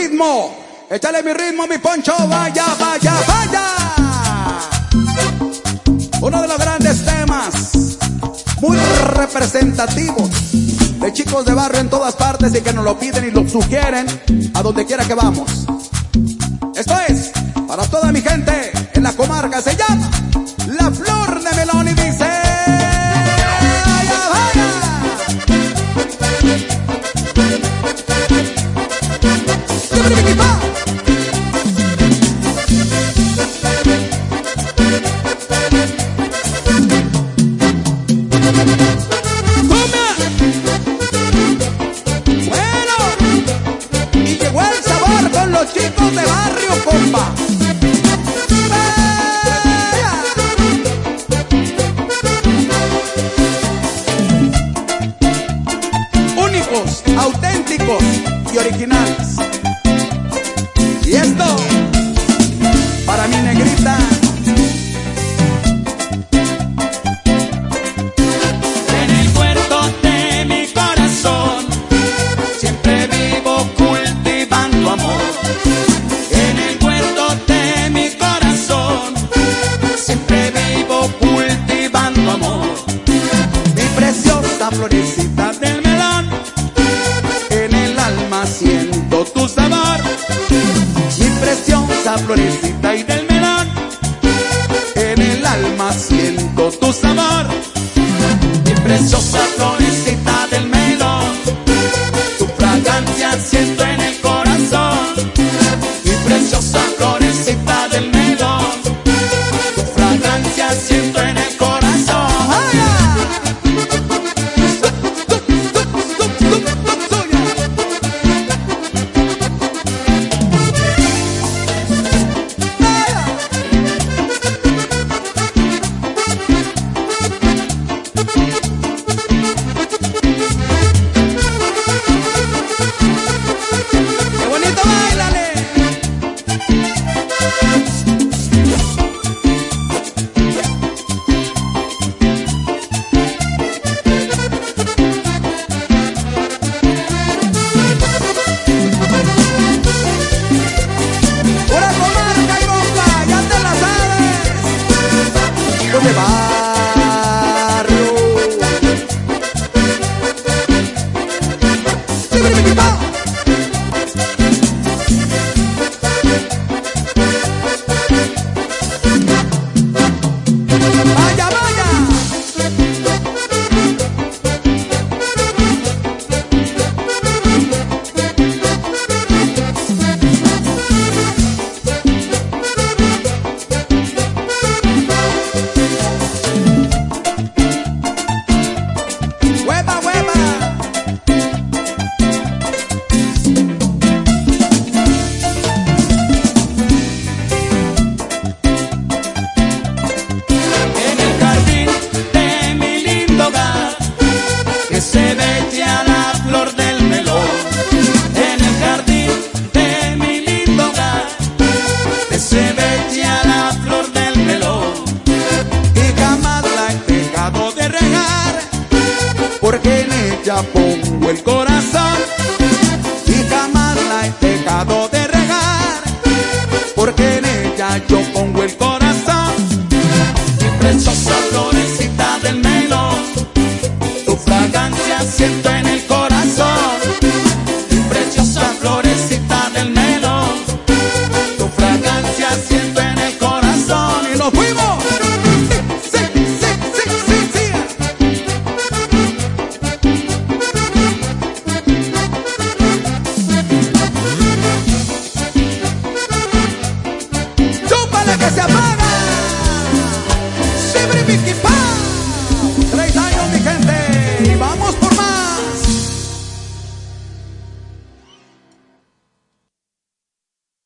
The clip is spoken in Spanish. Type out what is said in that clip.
ritmo. Échale mi ritmo, mi Poncho, vaya, vaya, vaya. Uno de los grandes temas, muy representativos, de chicos de barrio en todas partes y que nos lo piden y lo sugieren a donde quiera que vamos. Esto es para toda mi gente en la comarca, se llama La Flor de Melón y dice: vaya, vaya. Los chicos de barrio, compa. Únicos, auténticos y originales. Y esto para mi negrita. En el puerto de mi corazón siempre vivo cultivando amor. En el puerto de mi corazón siempre vivo cultivando amor. Mi preciosa florecita Del melón, en el alma siento tu sabor. mi preciosa florecita y Del